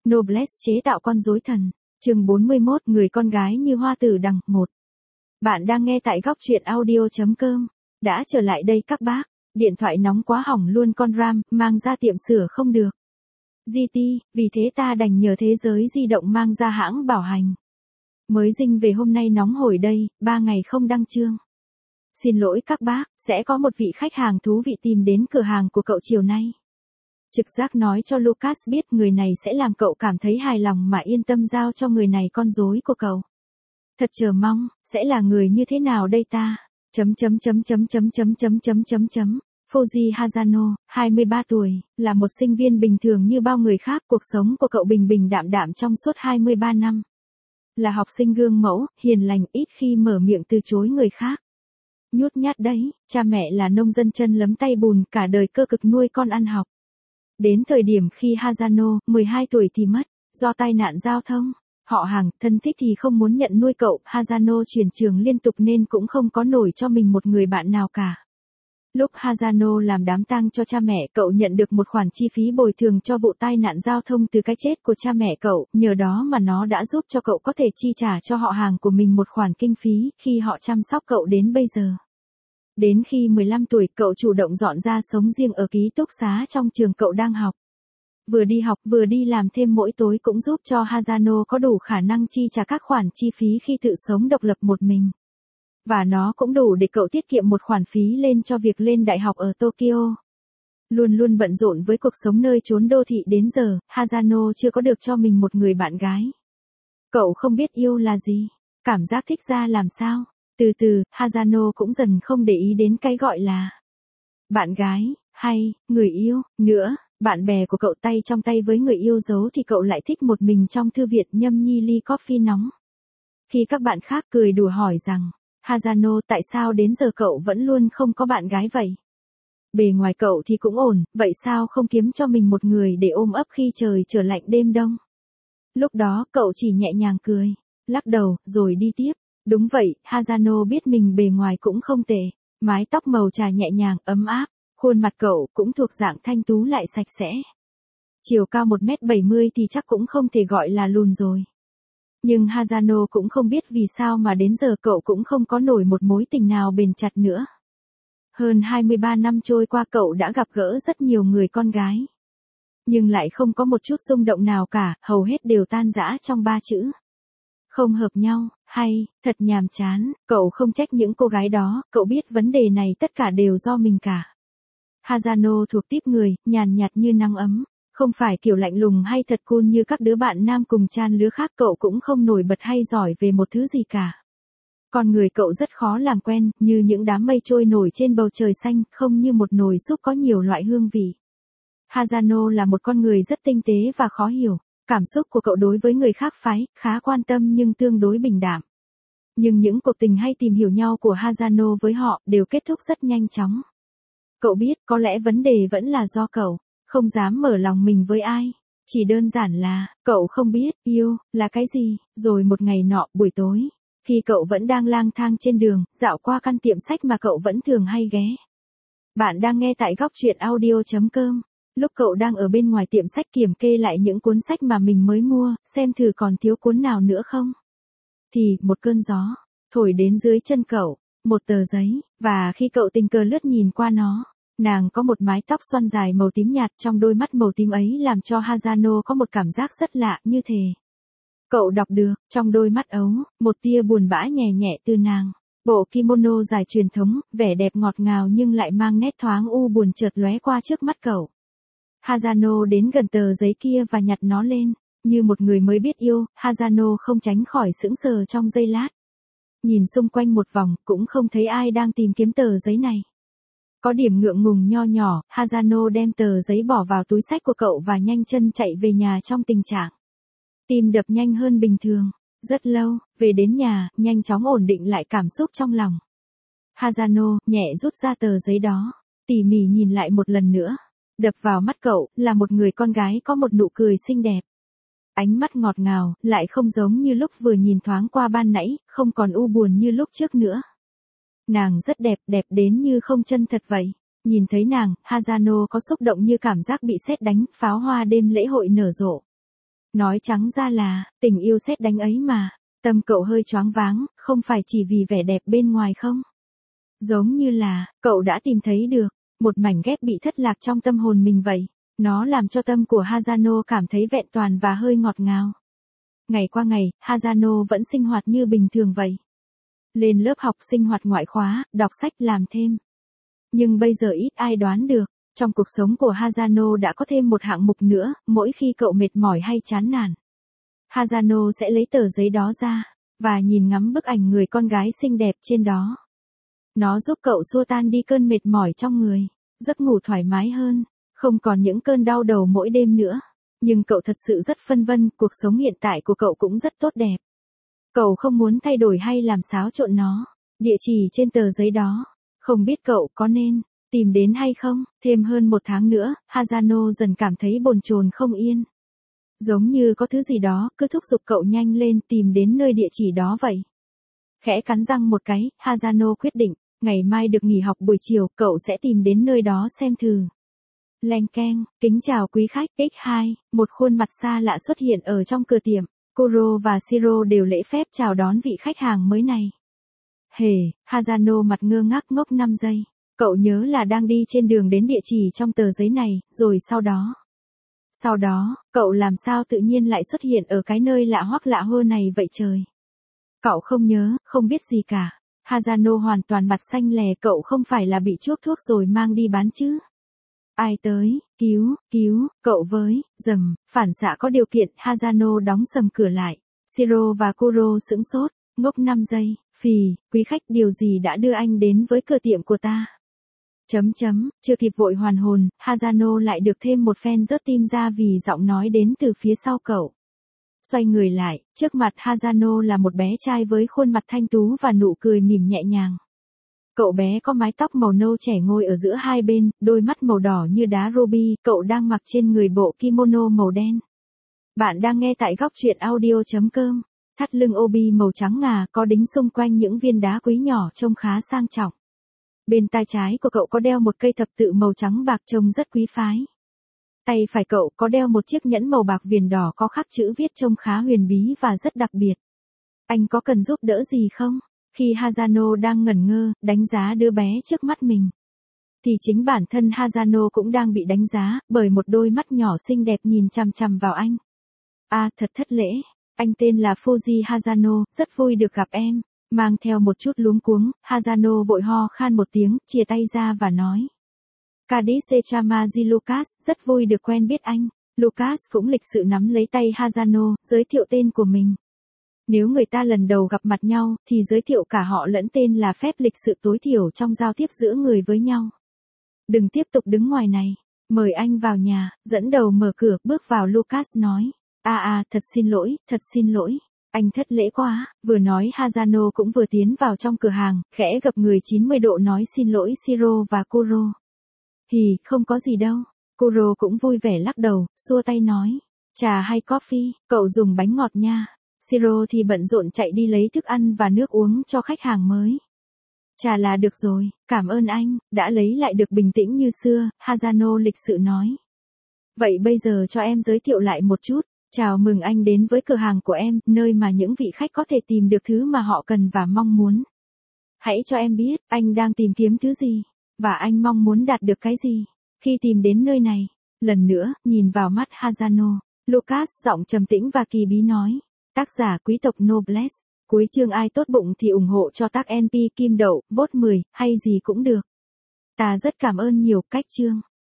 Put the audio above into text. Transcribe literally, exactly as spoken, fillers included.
Noblesse chế tạo con rối thần. Chương bốn mươi mốt, người con gái như hoa tử đằng một. Bạn đang nghe tại góc truyện audio chấm com. Đã trở lại đây các bác. Điện thoại nóng quá hỏng luôn con RAM, mang ra tiệm sửa không được. giê tê, vì thế ta đành nhờ thế giới di động mang ra hãng bảo hành. Mới dinh về hôm nay nóng hổi đây, ba ngày không đăng chương. Xin lỗi các bác, sẽ có một vị khách hàng thú vị tìm đến cửa hàng của cậu chiều nay. Trực giác nói cho Lucas biết người này sẽ làm cậu cảm thấy hài lòng mà yên tâm giao cho người này con rối của cậu. Thật chờ mong, sẽ là người như thế nào đây ta? Chấm chấm chấm chấm chấm chấm chấm chấm chấm chấm. Fuji Hazano, hai mươi ba tuổi, là một sinh viên bình thường như bao người khác. Cuộc sống của cậu bình bình đạm đạm trong suốt hai mươi ba năm. Là học sinh gương mẫu, hiền lành, ít khi mở miệng từ chối người khác. Nhút nhát đấy, cha mẹ là nông dân chân lấm tay bùn, cả đời cơ cực nuôi con ăn học. Đến thời điểm khi Hazano, mười hai tuổi thì mất, do tai nạn giao thông. Họ hàng, thân thích thì không muốn nhận nuôi cậu, Hazano chuyển trường liên tục nên cũng không có nổi cho mình một người bạn nào cả. Lúc Hazano làm đám tang cho cha mẹ, cậu nhận được một khoản chi phí bồi thường cho vụ tai nạn giao thông từ cái chết của cha mẹ cậu, nhờ đó mà nó đã giúp cho cậu có thể chi trả cho họ hàng của mình một khoản kinh phí khi họ chăm sóc cậu đến bây giờ. Đến khi mười lăm tuổi, cậu chủ động dọn ra sống riêng ở ký túc xá trong trường cậu đang học. Vừa đi học vừa đi làm thêm mỗi tối cũng giúp cho Hazano có đủ khả năng chi trả các khoản chi phí khi tự sống độc lập một mình. Và nó cũng đủ để cậu tiết kiệm một khoản phí lên cho việc lên đại học ở Tokyo. Luôn luôn bận rộn với cuộc sống nơi chốn đô thị đến giờ, Hazano chưa có được cho mình một người bạn gái. Cậu không biết yêu là gì, cảm giác thích ra làm sao. Từ từ, Hazano cũng dần không để ý đến cái gọi là bạn gái, hay, người yêu, nữa. Bạn bè của cậu tay trong tay với người yêu dấu thì cậu lại thích một mình trong thư viện nhâm nhi ly coffee nóng. Khi các bạn khác cười đùa hỏi rằng, Hazano, tại sao đến giờ cậu vẫn luôn không có bạn gái vậy? Bề ngoài cậu thì cũng ổn, vậy sao không kiếm cho mình một người để ôm ấp khi trời trở lạnh đêm đông? Lúc đó cậu chỉ nhẹ nhàng cười, lắc đầu, rồi đi tiếp. Đúng vậy, Hazano biết mình bề ngoài cũng không tệ, mái tóc màu trà nhẹ nhàng, ấm áp, khuôn mặt cậu cũng thuộc dạng thanh tú lại sạch sẽ. Chiều cao một mét bảy mươi thì chắc cũng không thể gọi là lùn rồi. Nhưng Hazano cũng không biết vì sao mà đến giờ cậu cũng không có nổi một mối tình nào bền chặt nữa. Hơn hai mươi ba năm trôi qua cậu đã gặp gỡ rất nhiều người con gái. Nhưng lại không có một chút xung động nào cả, hầu hết đều tan rã trong ba chữ. Không hợp nhau, hay, thật nhàm chán. Cậu không trách những cô gái đó, cậu biết vấn đề này tất cả đều do mình cả. Hazano thuộc típ người, nhàn nhạt như nắng ấm. Không phải kiểu lạnh lùng hay thật cool như các đứa bạn nam cùng trang lứa khác, cậu cũng không nổi bật hay giỏi về một thứ gì cả. Con người cậu rất khó làm quen, như những đám mây trôi nổi trên bầu trời xanh, không như một nồi súp có nhiều loại hương vị. Hazano là một con người rất tinh tế và khó hiểu. Cảm xúc của cậu đối với người khác phái, khá quan tâm nhưng tương đối bình đạm. Nhưng những cuộc tình hay tìm hiểu nhau của Hazano với họ đều kết thúc rất nhanh chóng. Cậu biết có lẽ vấn đề vẫn là do cậu không dám mở lòng mình với ai. Chỉ đơn giản là, cậu không biết, yêu, là cái gì. Rồi một ngày nọ, buổi tối, khi cậu vẫn đang lang thang trên đường, dạo qua căn tiệm sách mà cậu vẫn thường hay ghé. Bạn đang nghe tại góc truyện audio chấm com. Lúc cậu đang ở bên ngoài tiệm sách kiểm kê lại những cuốn sách mà mình mới mua, xem thử còn thiếu cuốn nào nữa không. Thì, một cơn gió, thổi đến dưới chân cậu, một tờ giấy, và khi cậu tình cờ lướt nhìn qua nó, nàng có một mái tóc xoăn dài màu tím nhạt, trong đôi mắt màu tím ấy làm cho Hazano có một cảm giác rất lạ, như thể cậu đọc được, trong đôi mắt ấu, một tia buồn bã nhẹ nhẹ từ nàng. Bộ kimono dài truyền thống, vẻ đẹp ngọt ngào nhưng lại mang nét thoáng u buồn chợt lóe qua trước mắt cậu. Hazano đến gần tờ giấy kia và nhặt nó lên. Như một người mới biết yêu, Hazano không tránh khỏi sững sờ trong giây lát. Nhìn xung quanh một vòng, cũng không thấy ai đang tìm kiếm tờ giấy này. Có điểm ngượng ngùng nho nhỏ, Hazano đem tờ giấy bỏ vào túi sách của cậu và nhanh chân chạy về nhà trong tình trạng tim đập nhanh hơn bình thường. Rất lâu, về đến nhà, nhanh chóng ổn định lại cảm xúc trong lòng. Hazano nhẹ rút ra tờ giấy đó, tỉ mỉ nhìn lại một lần nữa. Đập vào mắt cậu là một người con gái có một nụ cười xinh đẹp. Ánh mắt ngọt ngào, lại không giống như lúc vừa nhìn thoáng qua ban nãy, không còn u buồn như lúc trước nữa. Nàng rất đẹp, đẹp đến như không chân thật vậy. Nhìn thấy nàng, Hazano có xúc động như cảm giác bị sét đánh, pháo hoa đêm lễ hội nở rộ. Nói trắng ra là, tình yêu sét đánh ấy mà. Tâm cậu hơi choáng váng, không phải chỉ vì vẻ đẹp bên ngoài không? Giống như là, cậu đã tìm thấy được, một mảnh ghép bị thất lạc trong tâm hồn mình vậy. Nó làm cho tâm của Hazano cảm thấy vẹn toàn và hơi ngọt ngào. Ngày qua ngày, Hazano vẫn sinh hoạt như bình thường vậy. Lên lớp học sinh hoạt ngoại khóa, đọc sách làm thêm. Nhưng bây giờ ít ai đoán được, trong cuộc sống của Hazano đã có thêm một hạng mục nữa, mỗi khi cậu mệt mỏi hay chán nản. Hazano sẽ lấy tờ giấy đó ra, và nhìn ngắm bức ảnh người con gái xinh đẹp trên đó. Nó giúp cậu xua tan đi cơn mệt mỏi trong người, giấc ngủ thoải mái hơn, không còn những cơn đau đầu mỗi đêm nữa. Nhưng cậu thật sự rất phân vân, cuộc sống hiện tại của cậu cũng rất tốt đẹp. Cậu không muốn thay đổi hay làm xáo trộn nó. Địa chỉ trên tờ giấy đó, không biết cậu có nên tìm đến hay không. Thêm hơn một tháng nữa, Hazano dần cảm thấy bồn chồn không yên. Giống như có thứ gì đó cứ thúc giục cậu nhanh lên tìm đến nơi địa chỉ đó vậy. Khẽ cắn răng một cái, Hazano quyết định, ngày mai được nghỉ học buổi chiều, cậu sẽ tìm đến nơi đó xem thử. Leng keng, kính chào quý khách. ích hai, một khuôn mặt xa lạ xuất hiện ở trong cửa tiệm. Kuro và Shiro đều lễ phép chào đón vị khách hàng mới này. Hề, Hazano mặt ngơ ngác ngốc năm giây. Cậu nhớ là đang đi trên đường đến địa chỉ trong tờ giấy này, rồi sau đó. Sau đó, cậu làm sao tự nhiên lại xuất hiện ở cái nơi lạ hoắc lạ hơ này vậy trời. Cậu không nhớ, không biết gì cả. Hazano hoàn toàn mặt xanh lè, cậu không phải là bị chuốc thuốc rồi mang đi bán chứ. Ai tới, cứu, cứu, cậu với, dầm, phản xạ có điều kiện, Hazano đóng sầm cửa lại. Shiro và Kuro sững sốt, ngốc năm giây, phì, quý khách điều gì đã đưa anh đến với cửa tiệm của ta? Chấm chấm, chưa kịp vội hoàn hồn, Hazano lại được thêm một phen rớt tim ra vì giọng nói đến từ phía sau cậu. Xoay người lại, trước mặt Hazano là một bé trai với khuôn mặt thanh tú và nụ cười mỉm nhẹ nhàng. Cậu bé có mái tóc màu nâu trẻ ngồi ở giữa hai bên, đôi mắt màu đỏ như đá ruby, cậu đang mặc trên người bộ kimono màu đen. Bạn đang nghe tại góc truyện audio chấm com. Thắt lưng obi màu trắng ngà có đính xung quanh những viên đá quý nhỏ trông khá sang trọng. Bên tai trái của cậu có đeo một cây thập tự màu trắng bạc trông rất quý phái. Tay phải cậu có đeo một chiếc nhẫn màu bạc viền đỏ có khắc chữ viết trông khá huyền bí và rất đặc biệt. Anh có cần giúp đỡ gì không? Khi Hazano đang ngẩn ngơ, đánh giá đứa bé trước mắt mình, thì chính bản thân Hazano cũng đang bị đánh giá, bởi một đôi mắt nhỏ xinh đẹp nhìn chằm chằm vào anh. À, thật thất lễ. Anh tên là Fuji Hazano, rất vui được gặp em. Mang theo một chút luống cuống, Hazano vội ho khan một tiếng, chìa tay ra và nói. Kadise Chamaji Lucas, rất vui được quen biết anh. Lucas cũng lịch sự nắm lấy tay Hazano, giới thiệu tên của mình. Nếu người ta lần đầu gặp mặt nhau, thì giới thiệu cả họ lẫn tên là phép lịch sự tối thiểu trong giao tiếp giữa người với nhau. Đừng tiếp tục đứng ngoài này. Mời anh vào nhà, dẫn đầu mở cửa, bước vào Lucas nói. À à, thật xin lỗi, thật xin lỗi. Anh thất lễ quá, vừa nói Hazano cũng vừa tiến vào trong cửa hàng, khẽ gập người chín mươi độ nói xin lỗi Shiro và Kuro. Hì, không có gì đâu. Kuro cũng vui vẻ lắc đầu, xua tay nói. Trà hay coffee, cậu dùng bánh ngọt nha. Shiro thì bận rộn chạy đi lấy thức ăn và nước uống cho khách hàng mới. Trà là được rồi, cảm ơn anh, đã lấy lại được bình tĩnh như xưa, Hazano lịch sự nói. Vậy bây giờ cho em giới thiệu lại một chút. Chào mừng anh đến với cửa hàng của em, nơi mà những vị khách có thể tìm được thứ mà họ cần và mong muốn. Hãy cho em biết, anh đang tìm kiếm thứ gì, và anh mong muốn đạt được cái gì, khi tìm đến nơi này. Lần nữa, nhìn vào mắt Hazano, Lucas giọng trầm tĩnh và kỳ bí nói. Tác giả quý tộc Nobles. Cuối chương ai tốt bụng thì ủng hộ cho tác en pê Kim Đậu, vote mười, hay gì cũng được. Ta rất cảm ơn nhiều, cách chương.